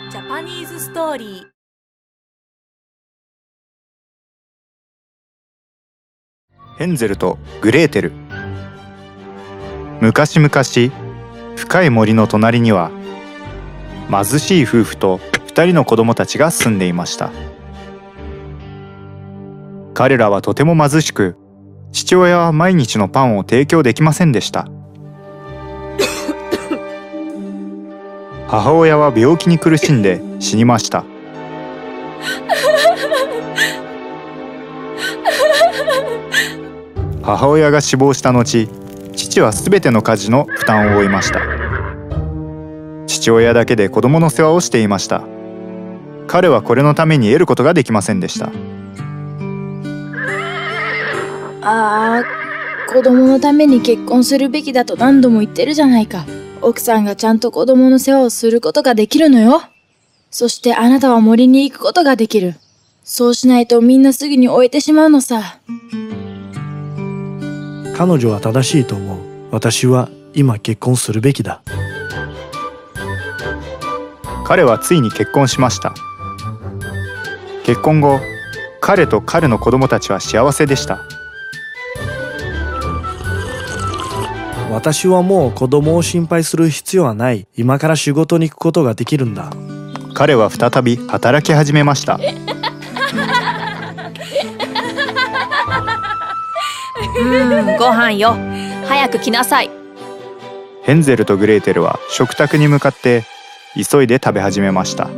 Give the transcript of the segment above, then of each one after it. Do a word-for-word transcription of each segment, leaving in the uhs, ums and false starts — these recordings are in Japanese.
ジャパニーズストーリー。 ヘンゼルとグレーテル。昔々、深い森の隣には貧しい夫婦と二人の子供たちが住んでいました。彼らはとても貧しく、父親は毎日のパンを提供できませんでした。母親は病気に苦しんで死にました。母親が死亡した後、父はすべての家事の負担を負いました。父親だけで子供の世話をしていました。彼はこれのために得ることができませんでした。 ああ、子供のために結婚するべきだと何度も言ってるじゃないか。奥さんがちゃんと子供の世話をすることができるのよ。そしてあなたは森に行くことができる。そうしないとみんなすぐに終えてしまうのさ。 彼女は正しいと思う。私は今結婚するべきだ。 彼はついに結婚しました。結婚後、彼と彼の子供たちは幸せでした。 私はもう子供を心配する必要はない。今から仕事に行くことができるんだ。 彼は再び働き始めました。 うん、ご飯よ。早く来なさい。 ヘンゼルとグレーテルは食卓に向かって急いで食べ始めました。 お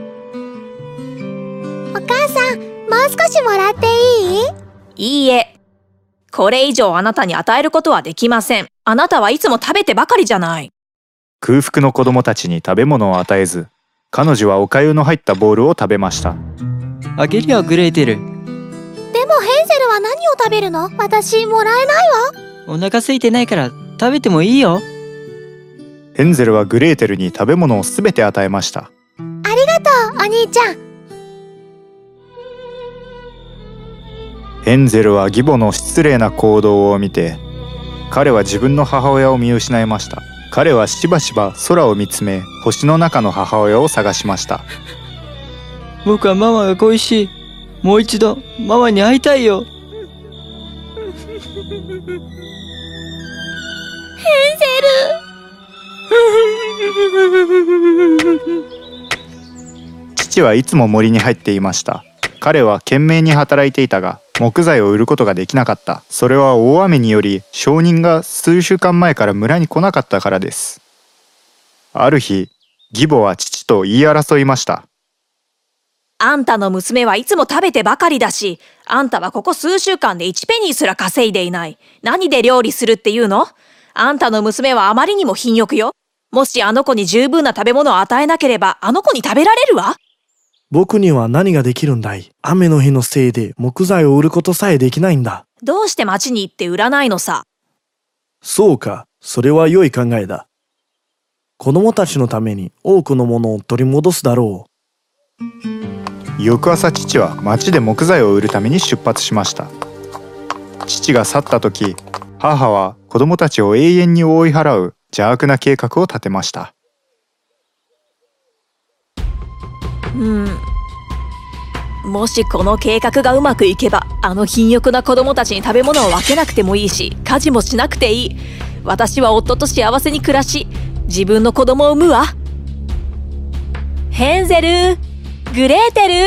母さん、もう少しもらっていい？ いいえ。これ以上あなたに与えることはできません。あなたはいつも食べてばかりじゃない。 空腹の子供たちに食べ物を与えず、彼女はお粥の入ったボールを食べました。 あげるよ、グレーテル。 でもヘンゼルは何を食べるの？私もらえないわ。 お腹空いてないから食べてもいいよ。 ヘンゼルはグレーテルに食べ物をすべて与えました。 ありがとう、お兄ちゃん。 ヘンゼルは義母の失礼な行動を見て、彼は自分の母親を見失いました。彼はしばしば空を見つめ、星の中の母親を探しました。 僕はママが恋しい。もう一度ママに会いたいよ。 ヘンゼル。 父はいつも森に入っていました。彼は懸命に働いていたが、木材を売ることができなかった。それは大雨により商人が数週間前から村に来なかったからです。ある日、義母は父と言い争いました。 あんたの娘はいつも食べてばかりだし、あんたはここ数週間でいちペニーすら稼いでいない。何で料理するっていうの？あんたの娘はあまりにも貧欲よ。もしあの子に十分な食べ物を与えなければ、あの子に食べられるわ。 僕には何ができるんだい。雨の日のせいで木材を売ることさえできないんだ。 どうして町に行って売らないのさ。 そうか、それは良い考えだ。子供たちのために多くのものを取り戻すだろう。翌朝、父は町で木材を売るために出発しました。父が去った時、母は子供たちを永遠に追い払う邪悪な計画を立てました。 うん、もしこの計画がうまくいけば、あの貧欲な子供たちに食べ物を分けなくてもいいし、家事もしなくていい。私は夫と幸せに暮らし、自分の子供を産むわ。ヘンゼル、グレーテル。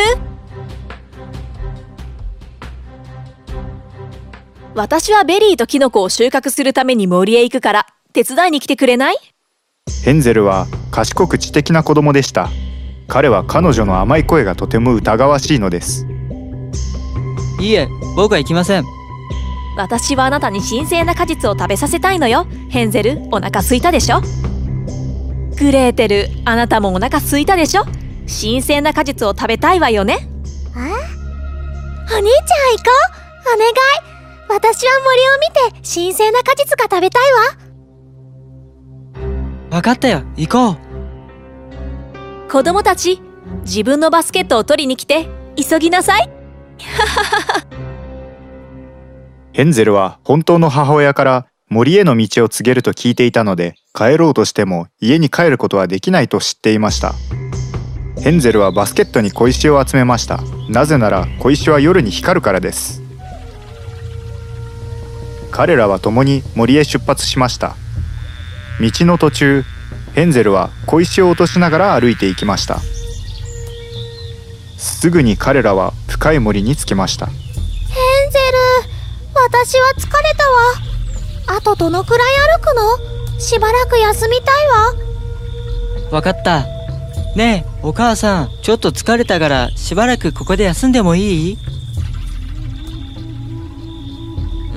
私はベリーとキノコを収穫するために森へ行くから手伝いに来てくれない？ ヘンゼルは賢く知的な子供でした。彼は彼女の甘い声がとても疑わしいのです。 いいえ、僕は行きません。 私はあなたに新鮮な果実を食べさせたいのよ。ヘンゼル、お腹空いたでしょ？グレーテル、あなたもお腹空いたでしょ？新鮮な果実を食べたいわよね。 え？お兄ちゃん行こう。お願い。私は森を見て新鮮な果実が食べたいわ。わかったよ、行こう。 子供たち、自分のバスケットを取りに来て、急ぎなさい。 ヘンゼルは本当の母親から森への道を告げると聞いていたので、帰ろうとしても家に帰ることはできないと知っていました。 ヘンゼルはバスケットに小石を集めました。なぜなら小石は夜に光るからです。彼らは共に森へ出発しました。道の途中、ヘンゼルは小石を落としながら歩いていきました。すぐに彼らは深い森に着きました。 ヘンゼル、私は疲れたわ。あとどのくらい歩くの？しばらく休みたいわ。 わかった。ねえ、お母さん、ちょっと疲れたからしばらくここで休んでもいい？ うん、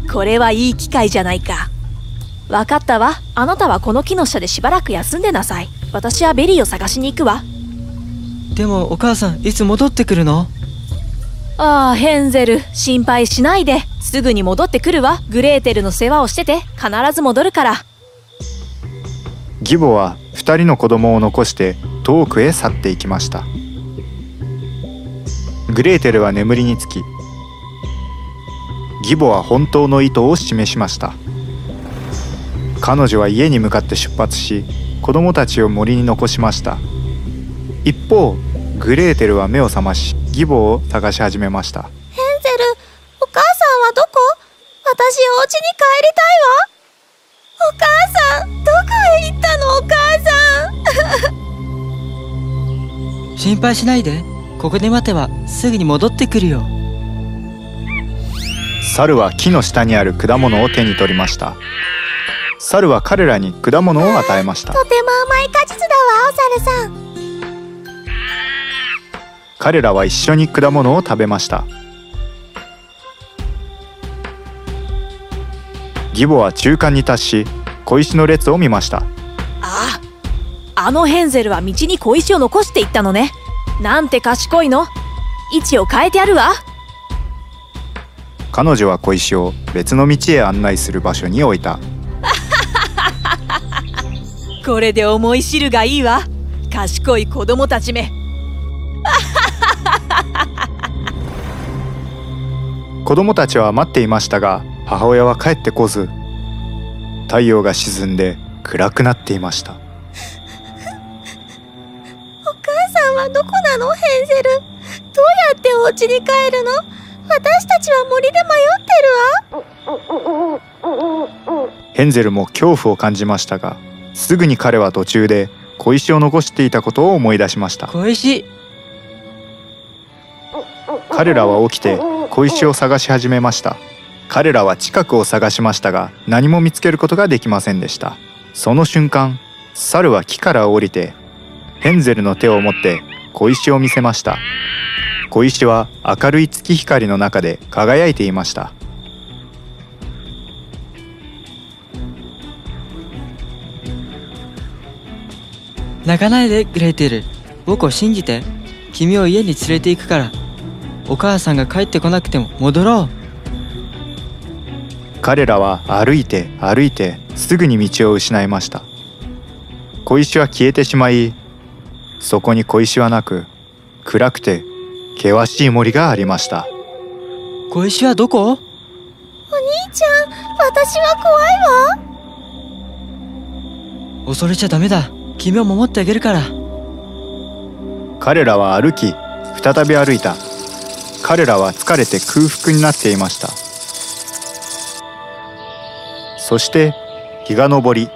これはいい機会じゃないか。わかったわ。あなたはこの木の下でしばらく休んでなさい。私はベリーを探しに行くわ。 でもお母さん、いつ戻ってくるの？ ああ、ヘンゼル、心配しないで。すぐに戻ってくるわ。グレーテルの世話をしてて、必ず戻るから。 義母は二人の子供を残して遠くへ去っていきました。グレーテルは眠りにつき、義母は本当の意図を示しました。彼女は家に向かって出発し、子供たちを森に残しました。一方、グレーテルは目を覚まし、義母を探し始めました。 ヘンゼル、お母さんはどこ？私お家に帰りたいわ。お母さん、どこへ行ったの？お母さん。 心配しないで。ここで待てばすぐに戻ってくるよ。 猿は木の下にある果物を手に取りました。猿は彼らに果物を与えました。 とても甘い果実だわ、お猿さん。 彼らは一緒に果物を食べました。義母は中間に達し、小石の列を見ました。 ああ、あのヘンゼルは道に小石を残していったのね。なんて賢いの。位置を変えてやるわ。 彼女は小石を別の道へ案内する場所に置いた。 これで思い知るがいいわ。賢い子供たちめ。 子供たちは待っていましたが、母親は帰ってこず、太陽が沈んで暗くなっていました。 お母さんはどこなの、ヘンゼル。どうやってお家に帰るの？私たちは森で迷ってるわ。 ヘンゼルも恐怖を感じましたが、すぐに彼は途中で小石を残していたことを思い出しました。 小石。 彼らは起きて小石を探し始めました。彼らは近くを探しましたが、何も見つけることができませんでした。その瞬間、猿は木から降りてヘンゼルの手を持って小石を見せました。小石は明るい月光の中で輝いていました。 泣かないで、グレーテル。僕を信じて。君を家に連れて行くから。お母さんが帰ってこなくても戻ろう。 彼らは歩いて歩いてすぐに道を失いました。小石は消えてしまい、そこに小石はなく、暗くて険しい森がありました。 小石はどこ？ お兄ちゃん、私は怖いわ。 恐れちゃダメだ。君を守ってあげるから。 彼らは歩き、再び歩いた。彼らは疲れて空腹になっていました。そして日が昇り、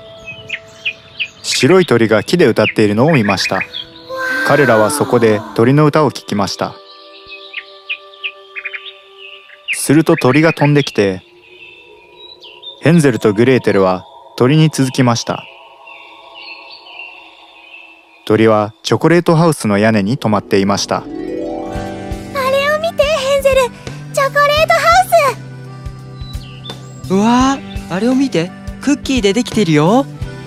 白い鳥が木で歌っているのを見ました。彼らはそこで鳥の歌を聞きました。すると鳥が飛んできて、ヘンゼルとグレーテルは鳥に続きました。鳥はチョコレートハウスの屋根に止まっていました。 あれを見て、ヘンゼル。チョコレートハウス。 うわー、あれを見て。クッキーでできてるよ。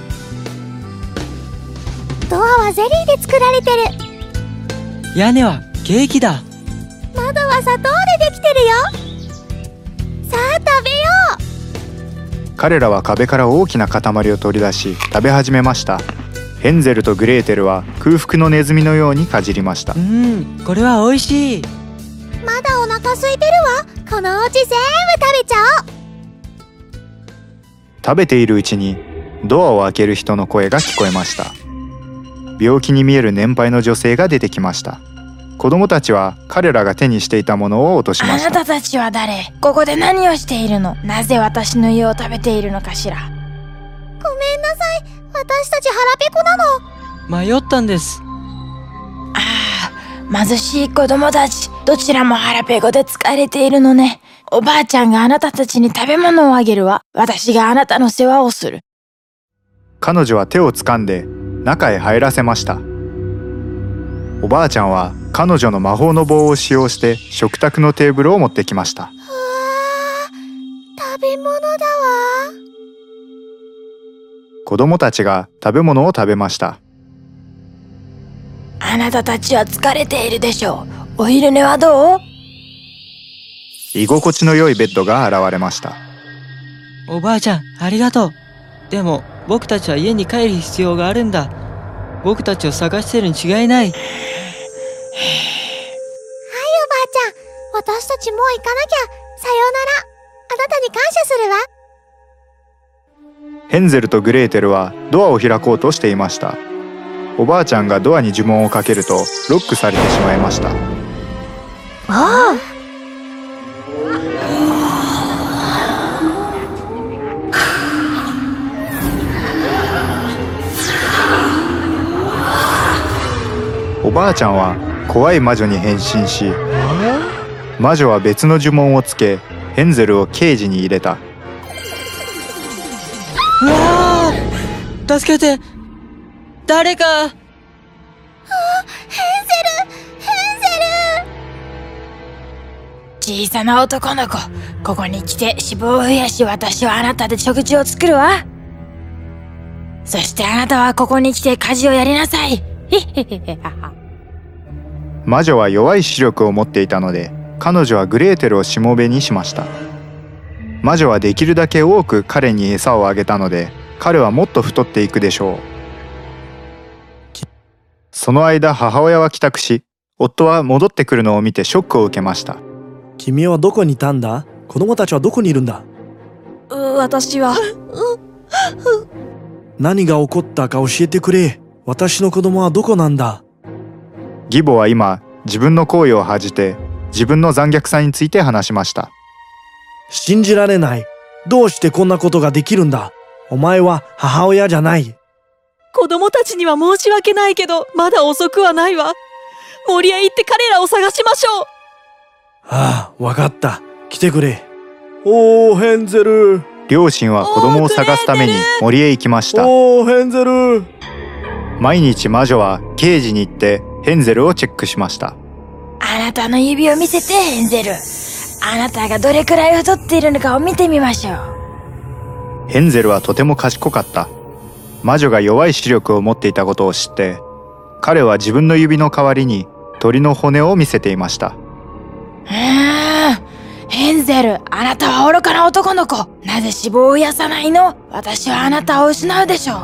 ドアはゼリーで作られてる。 屋根はケーキだ。 窓は砂糖でできてるよ。さあ食べよう。 彼らは壁から大きな塊を取り出し食べ始めました。ヘンゼルとグレーテルは空腹のネズミのようにかじりました。 うん、これは美味しい。 まだお腹空いてるわ。このお家全部食べちゃおう。 食べているうちにドアを開ける人の声が聞こえました。 病気に見える年配の女性が出てきました。子供たちは彼らが手にしていたものを落としまあした。 なたたちは誰？ここで何をしているの？なぜ私の家を食べているのかしら？ ごめんなさい。私たち腹ペコなの。 迷ったんです。 ああ、貧しい子供たち、どちらも腹ペコで疲れているのね。おばあちゃんがあなたたちに食べ物をあげるわ。私があなたの世話をする。 彼女は手を掴んで中へ入らせました。おばあちゃんは彼女の魔法の棒を使用して食卓のテーブルを持ってきました。 うわー、食べ物だわ。 子供たちが食べ物を食べました。 あなたたちは疲れているでしょう。お昼寝はどう？ 居心地の良いベッドが現れました。 おばあちゃん、ありがとう。でも僕たちは家に帰る必要があるんだ。僕たちを探してるに違いない。 はい、おばあちゃん。私たちもう行かなきゃ。さようなら。あなたに感謝するわ。 ヘンゼルとグレーテルはドアを開こうとしていました。おばあちゃんがドアに呪文をかけるとロックされてしまいました。 ああ。 おばあちゃんは怖い魔女に変身し、魔女は別の呪文をつけヘンゼルをケージに入れた。 うわー、助けて、誰か。 ヘンゼル、ヘンゼ小さな男の子、ここに来て脂肪を増やし、私はあなたで食事を作るわ。そしてあなたはここに来て家事をやりなさい。 魔女は弱い視力を持っていたので、彼女はグレーテルをしもべにしました。魔女はできるだけ多く彼に餌をあげたので、彼はもっと太っていくでしょう。その間、母親は帰宅し、夫は戻ってくるのを見てショックを受けました。 君はどこにいたんだ？子供たちはどこにいるんだ？ う私は何が起こったか教えてくれ。私の子供はどこなんだ？ 義母は今、自分の行為を恥じて自分の残虐さについて話しました。 信じられない。どうしてこんなことができるんだ？お前は母親じゃない。 子供たちには申し訳ないけど、まだ遅くはないわ。森へ行って彼らを探しましょう。 ああ、わかった。来てくれ。おー、ヘンゼル。 両親は子供を探すために森へ行きました。 おー、ヘンゼル。 毎日魔女はケージに行ってヘンゼルをチェックしました。 あなたの指を見せて、ヘンゼル。あなたがどれくらい太っているのかを見てみましょう。 ヘンゼルはとても賢かった。魔女が弱い視力を持っていたことを知って、彼は自分の指の代わりに鳥の骨を見せていました。 うーん、ヘンゼル、あなたは愚かな男の子。なぜ脂肪を増やさないの？私はあなたを失うでしょう。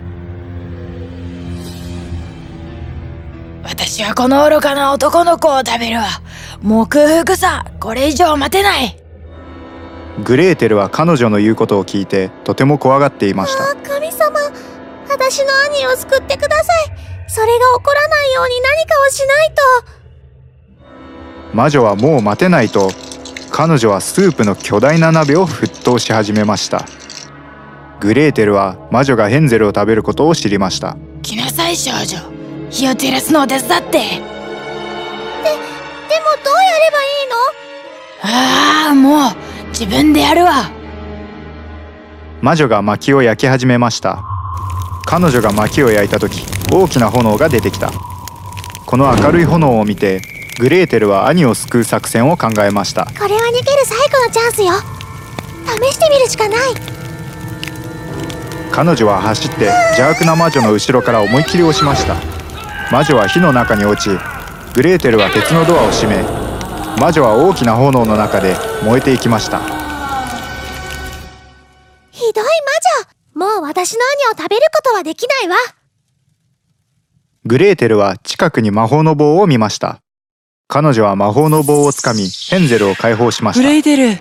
私はこの愚かな男の子を食べるわ。もう空腹さ。これ以上待てない。 グレーテルは彼女の言うことを聞いてとても怖がっていました。 ル。神様、私の兄を救ってください。それが起こらないように何かをしないと。 魔女はもう待てないと、彼女はスープの巨大な鍋を沸騰し始めました。グレーテルは魔女がヘンゼルを食べることを知りました。 来なさい少女。火を照らすのを手伝って。で、でもどうやればいいの？ああ、もう自分でやるわ。 魔女が薪を焼き始めました。彼女が薪を焼いた時、大きな炎が出てきた。この明るい炎を見てグレーテルは兄を救う作戦を考えました。 これは逃げる最後のチャンスよ。試してみるしかない。 彼女は走って邪悪な魔女の後ろから思いっきり押しました。魔女は火の中に落ち、グレーテルは鉄のドアを閉め、魔女は大きな炎の中で燃えていきました。 ひどい魔女。もう私の兄を食べることはできないわ。 グレーテルは近くに魔法の棒を見ました。彼女は魔法の棒をつかみヘンゼルを解放しました。 グレイテル。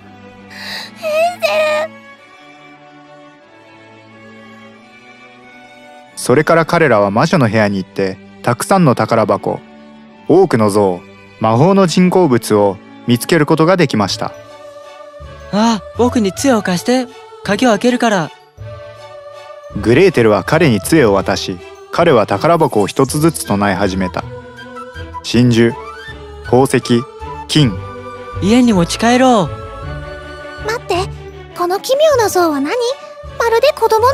それから彼らは魔女の部屋に行って、たくさんの宝箱、多くの像、魔法の人工物を見つけることができました。 ああ、僕に杖を貸して。鍵を開けるから。 グレーテルは彼に杖を渡し、彼は宝箱を一つずつ唱え始めた。真珠、宝石、金。 家に持ち帰ろう。 待って、この奇妙な像は何？まるで子供のよ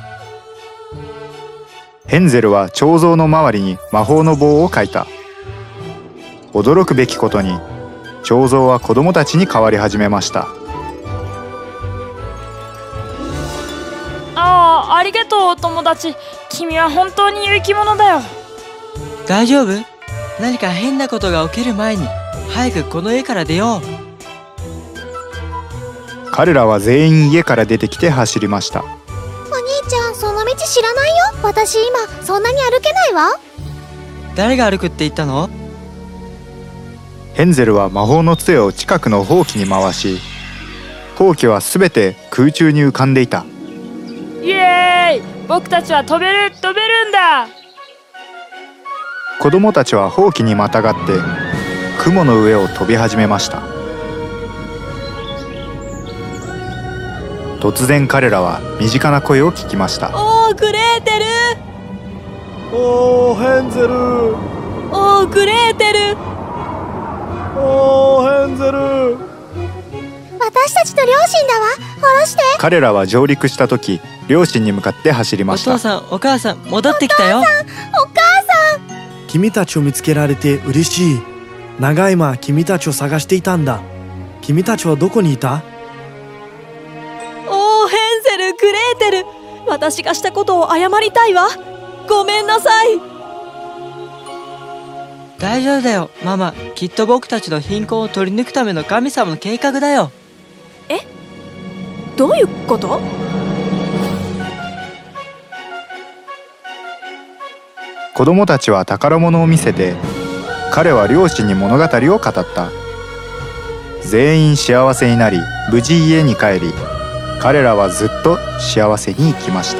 う。 ヘンゼルは彫像の周りに魔法の棒を描いた。驚くべきことに、彫像は子供たちに変わり始めました。 ああ、ありがとうお友達。君は本当に生き物だよ。 大丈夫？何か変なことが起きる前に早くこの家から出よう。 彼らは全員家から出てきて走りました。 お兄ちゃん、その道知らないよ。私今そんなに歩けないわ。 誰が歩くって言ったの？ ヘンゼルは魔法の杖を近くのほうきに回し、ほうきはすべて空中に浮かんでいた。 イエーイ！僕たちは飛べる飛べるんだ。 子供たちはほうきにまたがって雲の上を飛び始めました。突然彼らは身近な声を聞きました。 おーグレーテル、 おーヘンゼル、 おーグレーテル。 おーヘンゼル。 私たちの両親だわ。下ろして。 彼らは上陸した時、両親に向かって走りました。 お父さん、お母さん、戻ってきたよ。 お母さん。 君たちを見つけられて嬉しい。長い間君たちを探していたんだ。君たちはどこにいた？ おーヘンゼル、グレーテル。私がしたことを謝りたいわ。ごめんなさい。 大丈夫だよ、ママ。きっと僕たちの貧困を取り抜くための神様の計画だよ。 え？どういうこと？ 子供たちは宝物を見せて、彼は両親に物語を語った。全員幸せになり、無事家に帰り、彼らはずっと幸せに生きました。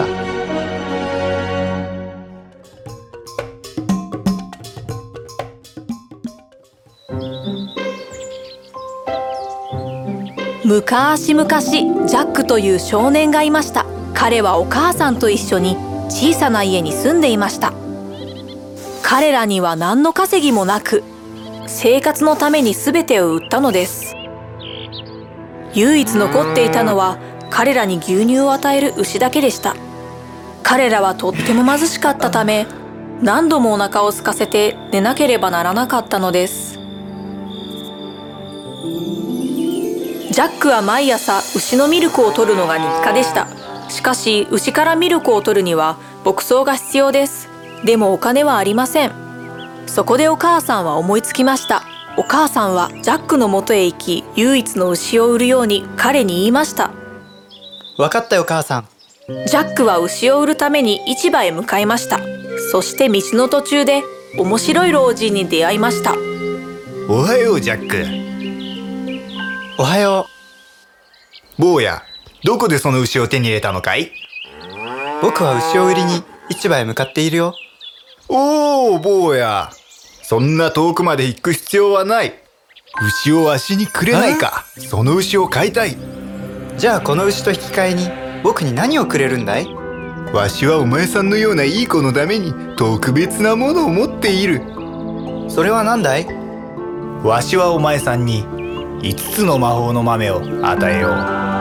昔々、ジャックという少年がいました。彼はお母さんと一緒に小さな家に住んでいました。彼らには何の稼ぎもなく、生活のために全てを売ったのです。唯一残っていたのは彼らに牛乳を与える牛だけでした。彼らはとっても貧しかったため、何度もお腹を空かせて寝なければならなかったのです。ジャックは毎朝牛のミルクを取るのが日課でした。しかし牛からミルクを取るには牧草が必要です。でもお金はありません。そこでお母さんは思いつきました。お母さんはジャックの元へ行き、唯一の牛を売るように彼に言いました。 わかったよ母さん。 ジャックは牛を売るために市場へ向かいました。そして道の途中で面白い老人に出会いました。 おはようジャック。 おはよ坊や、どこでその牛を手に入れたのかい？ う。僕は牛を売りに市場へ向かっているよ。 おお、坊や、そんな遠くまで行く必要はない。牛をわしにくれないか。その牛を飼いたい。 じゃあこの牛と引き換えに僕に何をくれるんだい？ わしはお前さんのようないい子のために特別なものを持っている。 それは何だい？ わしはお前さんにいつつの魔法の豆を与えよう。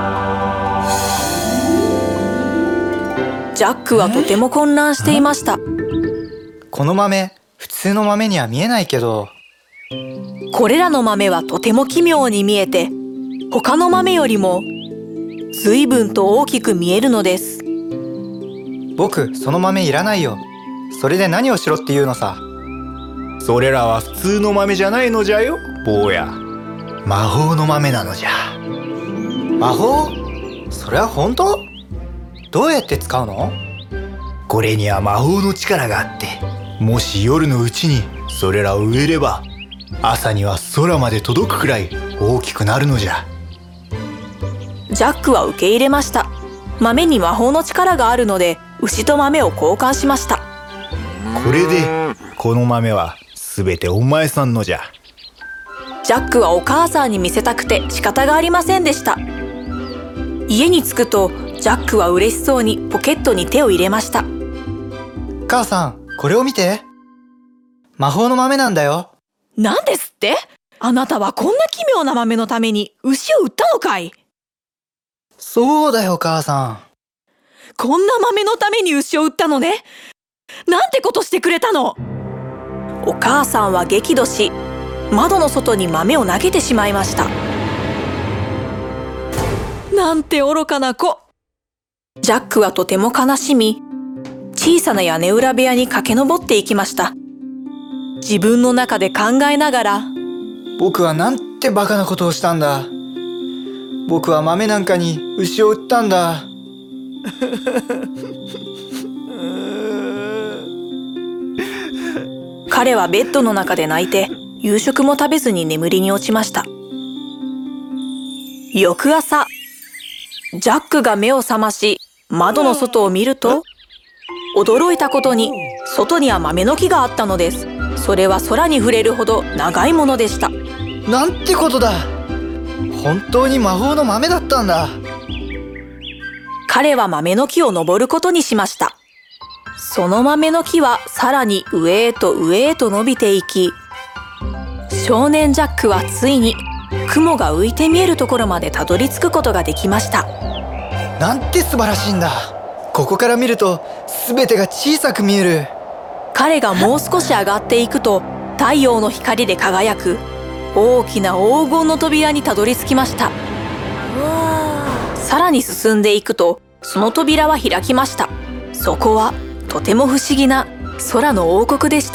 ジャックはとても混乱していました。 この豆、普通の豆には見えないけど。 これらの豆はとても奇妙に見えて、他の豆よりも随分と大きく見えるのです。 僕、その豆いらないよ。それで何をしろっていうのさ。 それらは普通の豆じゃないのじゃよ、坊や。魔法の豆なのじゃ。 魔法？それは本当？どうやって使うの？ これには魔法の力があって、もし夜のうちにそれらを植えれば、朝には空まで届くくらい大きくなるのじゃ。 ジャックは受け入れました。豆に魔法の力があるので、 牛と豆を交換しました。 これでこの豆はすべてお前さんのじゃ。 ジャックはお母さんに見せたくて仕方がありませんでした。家に着くとジャックは嬉しそうにポケットに手を入れました。 母さん、これを見て。魔法の豆なんだよ。 なんですって？あなたはこんな奇妙な豆のために牛を売ったのかい？ そうだよ母さん。 こんな豆のために牛を売ったのね。なんてことしてくれたの。お母さんは激怒し、窓の外に豆を投げてしまいました。なんて愚かな子。ジャックはとても悲しみ、小さな屋根裏部屋に駆け上っていきました。自分の中で考えながら、 僕はなんてバカなことをしたんだ。僕は豆なんかに牛を売ったんだ。 彼はベッドの中で泣いて夕食も食べずに眠りに落ちました。翌朝、ジャックが目を覚まし窓の外を見ると、驚いたことに外には豆の木があったのです。それは空に触れるほど長いものでした。 なんてことだ。本当に魔法の豆だったんだ。 彼は豆の木を登ることにしました。その豆の木はさらに上へと上へと伸びていき、少年ジャックはついに雲が浮いて見えるところまでたどり着くことができました。 なんて素晴らしいんだ。ここから見ると全てが小さく見える。 彼がもう少し上がっていくと、太陽の光で輝く大きな黄金の扉にたどり着きました。さらに進んでいくと、その扉は開きました。そこはとても不思議な空の王国でした。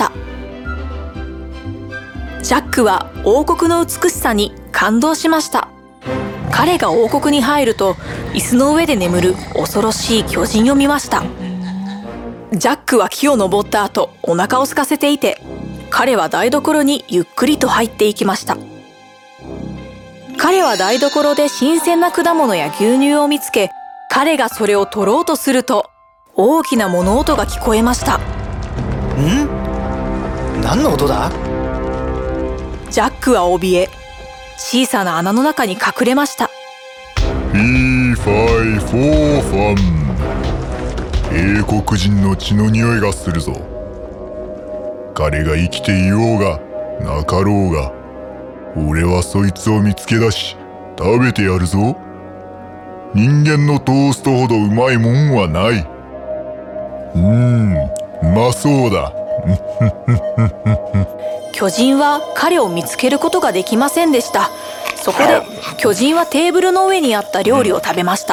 ジャックは王国の美しさに感動しました。彼が王国に入ると、椅子の上で眠る恐ろしい巨人を見ました。ジャックは木を登った後、お腹を空かせていて、彼は台所にゆっくりと入っていきました。彼は台所で新鮮な果物や牛乳を見つけ、彼がそれを取ろうとすると、大きな物音が聞こえました。 ん？何の音だ？ ジャックは怯え、小さな穴の中に隠れました。 フィーファイフォーファン。英国人の血の匂いがするぞ。彼が生きていようがなかろうが、俺はそいつを見つけ出し食べてやるぞ。人間のトーストほどうまいもんはない。うーん、うまそうだ。 巨人は彼を見つけることができませんでした。そこで巨人はテーブルの上にあった料理を食べました。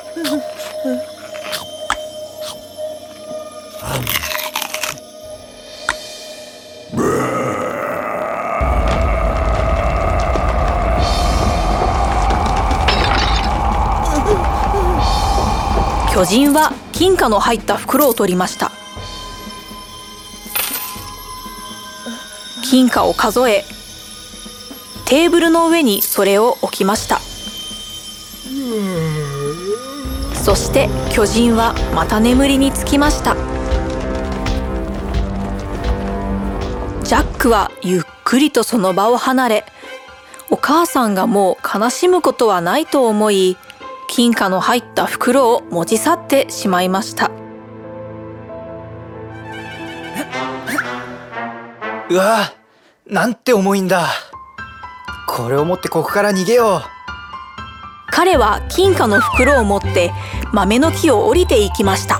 巨人は金貨の入った袋を取りました。金貨を数え、テーブルの上にそれを置きました。そして巨人はまた眠りにつきました。ジャックはゆっくりとその場を離れ、お母さんがもう悲しむことはないと思い、金貨の入った袋を持ち去ってしまいました。 うわ、なんて重いんだ。これを持ってここから逃げよう。 彼は金貨の袋を持って豆の木を降りていきました。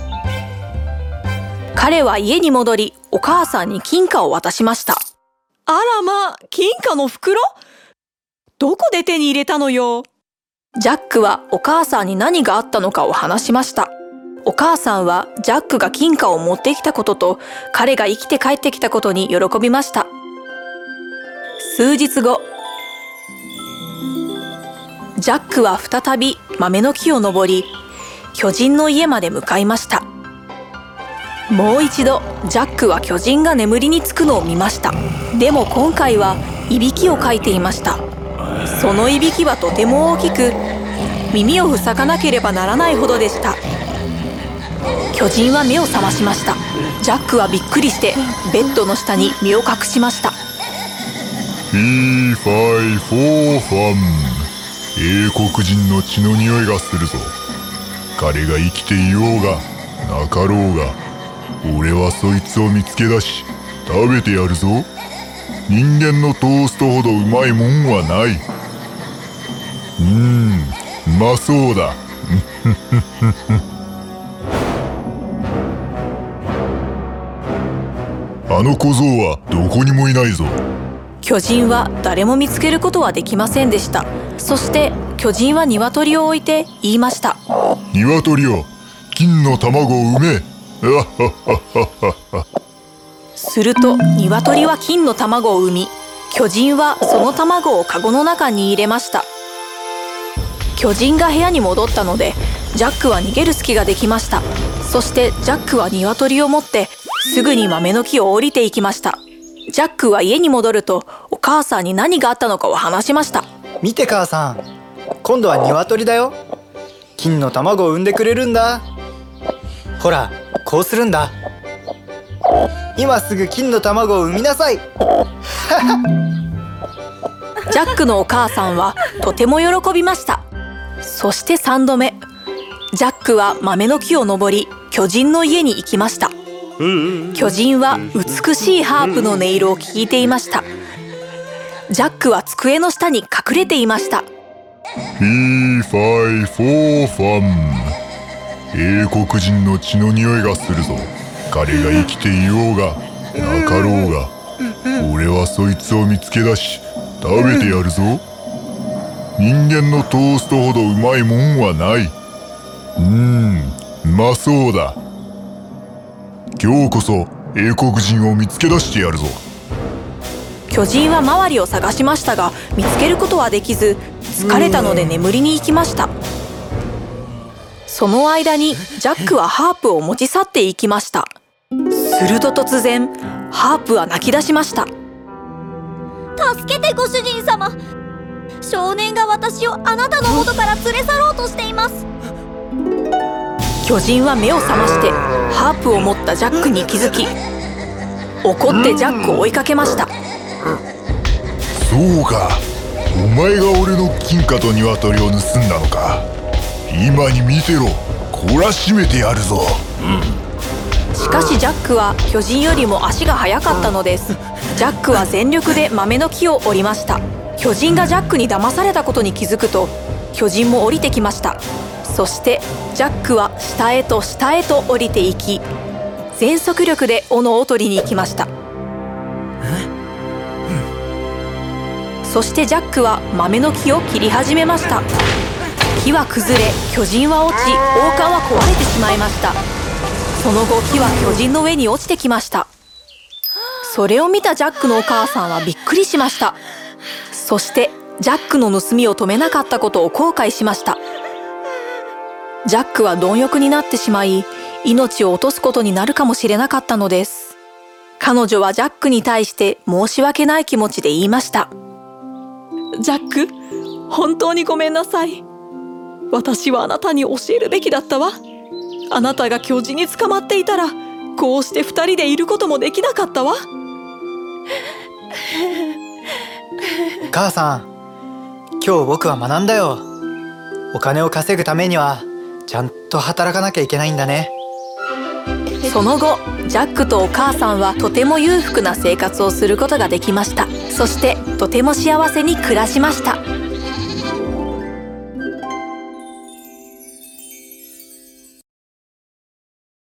彼は家に戻り、お母さんに金貨を渡しました。あらまあ、金貨の袋？どこで手に入れたのよ。ジャックはお母さんに何があったのかを話しました。お母さんはジャックが金貨を持ってきたことと、彼が生きて帰ってきたことに喜びました。数日後、ジャックは再び豆の木を登り、巨人の家まで向かいました。もう一度ジャックは巨人が眠りにつくのを見ました。でも今回はいびきをかいていました。そのいびきはとても大きく、耳を塞がなければならないほどでした。 巨人は目を覚ましました。ジャックはびっくりしてベッドの下に身を隠しました。 ピーファイフォーファン、英国人の血の匂いがするぞ。彼が生きていようがなかろうが、俺はそいつを見つけ出し食べてやるぞ。人間のトーストほどうまいもんはない。うーん、うまそうだ。あの小僧はどこにもいないぞ。 巨人は誰も見つけることはできませんでした。そして巨人は鶏を置いて言いました。 鶏よ、金の卵を産め。 すると鶏は金の卵を産み、巨人はその卵をカゴの中に入れました。巨人が部屋に戻ったのでジャックは逃げる隙ができました。そしてジャックは鶏を持ってすぐに豆の木を降りていきました。ジャックは家に戻るとお母さんに何があったのかを話しました。 見て母さん、今度は鶏だよ。金の卵を産んでくれるんだ。ほら、こうするんだ。今すぐ金の卵を産みなさい。 ジャックのお母さんはとても喜びました。そしてさんどめ、ジャックは豆の木を登り巨人の家に行きました。巨人は美しいハープの音色を聞いていました。ジャックは机の下に隠れていました。 ピーファイフォーファン、英国人の血の匂いがするぞ。彼が生きていようがなかろうが、俺はそいつを見つけ出し食べてやるぞ。人間のトーストほどうまいもんはない。うーん、うまそうだ。今日こそ英国人を見つけ出してやるぞ。 巨人は周りを探しましたが見つけることはできず、疲れたので眠りに行きました。その間にジャックはハープを持ち去っていきました。すると突然ハープは泣き出しました。 助けてご主人様、少年が私をあなたの元から連れ去ろうとしています。 巨人は目を覚ましてハープを持ったジャックに気づき、怒ってジャックを追いかけました。 そうか、お前が俺の金貨と鶏を盗んだのか。今に見てろ、懲らしめてやるぞ。 しかしジャックは巨人よりも足が速かったのです。ジャックは全力で豆の木を折りました。巨人がジャックに騙されたことに気づくと巨人も降りてきました。そしてジャックは下へと下へと降りていき、全速力で斧を取りに行きました。そしてジャックは豆の木を切り始めました。木は崩れ、巨人は落ち、王冠は壊れてしまいました。その後木は巨人の上に落ちてきました。それを見たジャックのお母さんはびっくりしました。そしてジャックの盗みを止めなかったことを後悔しました。ジャックは貪欲になってしまい、命を落とすことになるかもしれなかったのです。彼女はジャックに対して申し訳ない気持ちで言いました。ジャック、本当にごめんなさい。私はあなたに教えるべきだったわ。あなたが巨人に捕まっていたら、こうして二人でいることもできなかったわ。 母さん、今日僕は学んだよ。お金を稼ぐためにはちゃんと働かなきゃいけないんだね。 その後、ジャックとお母さんはとても裕福な生活をすることができました。そしてとても幸せに暮らしました。